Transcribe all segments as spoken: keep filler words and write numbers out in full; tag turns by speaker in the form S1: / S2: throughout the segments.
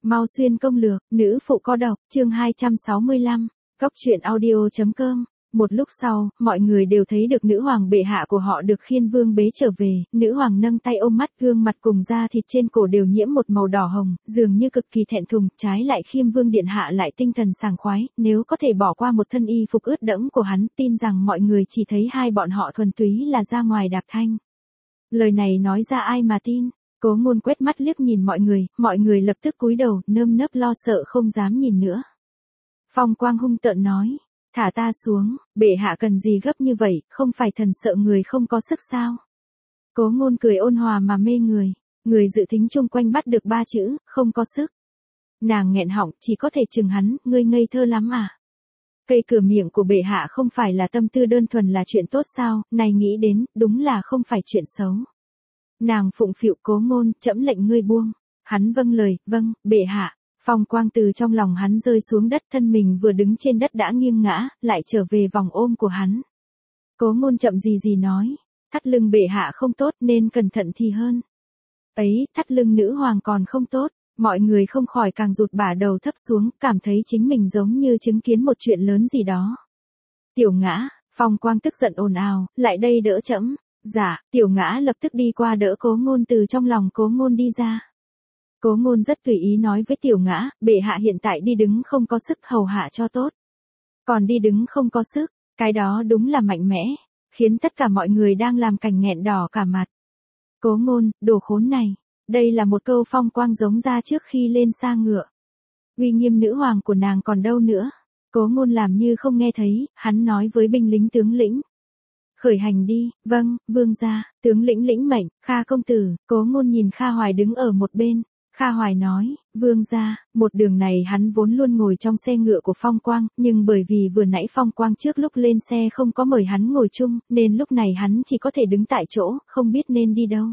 S1: Mau xuyên công lược, nữ phụ có độc, chương hai trăm sáu mươi lăm, Cóc truyện audio chấm com. Một lúc sau, mọi người đều thấy được nữ hoàng bệ hạ của họ được Khiên Vương bế trở về, nữ hoàng nâng tay ôm mắt, gương mặt cùng da thịt trên cổ đều nhiễm một màu đỏ hồng, dường như cực kỳ thẹn thùng, trái lại Khiêm Vương điện hạ lại tinh thần sảng khoái, nếu có thể bỏ qua một thân y phục ướt đẫm của hắn, tin rằng mọi người chỉ thấy hai bọn họ thuần túy là ra ngoài đạp thanh. Lời này nói ra ai mà tin? Cố Ngôn quét mắt liếc nhìn mọi người, mọi người lập tức cúi đầu, nơm nớp lo sợ không dám nhìn nữa. Phong Quang hung tợn nói, thả ta xuống, bệ hạ cần gì gấp như vậy, không phải thần sợ người không có sức sao? Cố Ngôn cười ôn hòa mà mê người, người dự thính chung quanh bắt được ba chữ, không có sức. Nàng nghẹn họng, chỉ có thể chừng hắn, ngươi ngây thơ lắm à? Cây cửa miệng của bệ hạ không phải là tâm tư đơn thuần là chuyện tốt sao, này nghĩ đến, đúng là không phải chuyện xấu. Nàng phụng phịu Cố Ngôn, trẫm lệnh ngươi buông. Hắn vâng lời, vâng, bệ hạ. Phong quang từ trong lòng hắn rơi xuống đất, thân mình vừa đứng trên đất đã nghiêng ngã, lại trở về vòng ôm của hắn. Cố Ngôn chậm gì gì nói, thắt lưng bệ hạ không tốt nên cẩn thận thì hơn. Ấy, thắt lưng nữ hoàng còn không tốt, mọi người không khỏi càng rụt bả đầu thấp xuống, cảm thấy chính mình giống như chứng kiến một chuyện lớn gì đó. Tiểu Ngã, Phong Quang tức giận ồn ào, lại đây đỡ trẫm. Dạ, Tiểu Ngã lập tức đi qua đỡ Cố Ngôn, từ trong lòng Cố Ngôn đi ra. Cố Ngôn rất tùy ý nói với Tiểu Ngã, bệ hạ hiện tại đi đứng không có sức, hầu hạ cho tốt. Còn đi đứng không có sức, cái đó đúng là mạnh mẽ, khiến tất cả mọi người đang làm cảnh nghẹn đỏ cả mặt. Cố Ngôn, đồ khốn này, đây là một câu Phong Quang giống ra trước khi lên xa ngựa. Uy nghiêm nữ hoàng của nàng còn đâu nữa? Cố Ngôn làm như không nghe thấy, hắn nói với binh lính tướng lĩnh. Khởi hành đi, vâng, vương gia, tướng lĩnh lĩnh mệnh, Kha công tử. Cố Ngôn nhìn Kha Hoài đứng ở một bên. Kha Hoài nói, vương gia, một đường này hắn vốn luôn ngồi trong xe ngựa của Phong Quang, nhưng bởi vì vừa nãy Phong Quang trước lúc lên xe không có mời hắn ngồi chung, nên lúc này hắn chỉ có thể đứng tại chỗ, không biết nên đi đâu.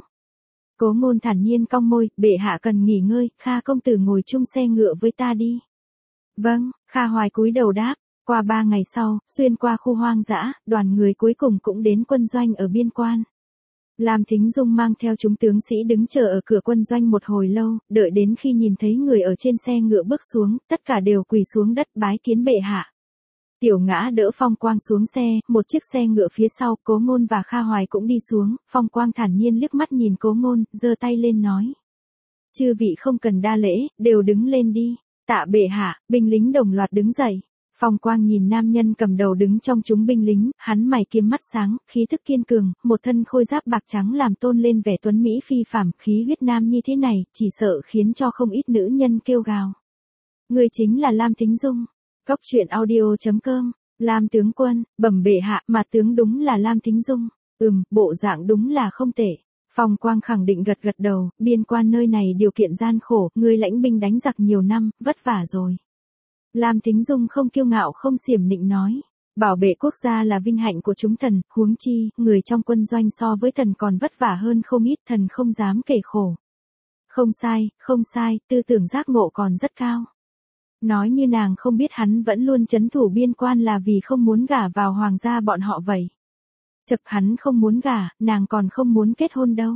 S1: Cố Ngôn thản nhiên cong môi, bệ hạ cần nghỉ ngơi, Kha công tử ngồi chung xe ngựa với ta đi. Vâng, Kha Hoài cúi đầu đáp. Qua ba ngày sau, xuyên qua khu hoang dã, đoàn người cuối cùng cũng đến quân doanh ở biên quan. Lam Thính Dung mang theo chúng tướng sĩ đứng chờ ở cửa quân doanh một hồi lâu, đợi đến khi nhìn thấy người ở trên xe ngựa bước xuống, tất cả đều quỳ xuống đất bái kiến bệ hạ. Tiểu Ngã đỡ Phong Quang xuống xe, một chiếc xe ngựa phía sau, Cố Ngôn và Kha Hoài cũng đi xuống, Phong Quang thản nhiên liếc mắt nhìn Cố Ngôn, giơ tay lên nói. Chư vị không cần đa lễ, đều đứng lên đi. Tạ bệ hạ, binh lính đồng loạt đứng dậy. Phong Quang nhìn nam nhân cầm đầu đứng trong chúng binh lính, hắn mày kiếm mắt sáng, khí thức kiên cường, một thân khôi giáp bạc trắng làm tôn lên vẻ tuấn mỹ phi phàm, khí huyết nam như thế này, chỉ sợ khiến cho không ít nữ nhân kêu gào. Người chính là Lam Thính Dung. Cóc truyện audio chấm com. Lam tướng quân, bẩm bệ hạ, mà tướng đúng là Lam Thính Dung. Ừm, bộ dạng đúng là không tệ. Phong Quang khẳng định gật gật đầu, biên quan nơi này điều kiện gian khổ, người lãnh binh đánh giặc nhiều năm, vất vả rồi. Lam Thính Dung không kiêu ngạo không xiểm nịnh nói, bảo vệ quốc gia là vinh hạnh của chúng thần, huống chi, người trong quân doanh so với thần còn vất vả hơn không ít, thần không dám kể khổ. Không sai, không sai, tư tưởng giác ngộ còn rất cao. Nói như nàng không biết hắn vẫn luôn trấn thủ biên quan là vì không muốn gả vào hoàng gia bọn họ vậy. Chật, hắn không muốn gả, nàng còn không muốn kết hôn đâu.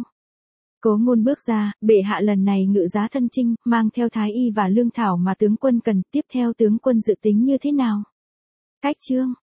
S1: Cố Ngôn bước ra, bệ hạ lần này ngự giá thân chinh, mang theo thái y và lương thảo mà tướng quân cần, tiếp theo tướng quân dự tính như thế nào? Cách chương,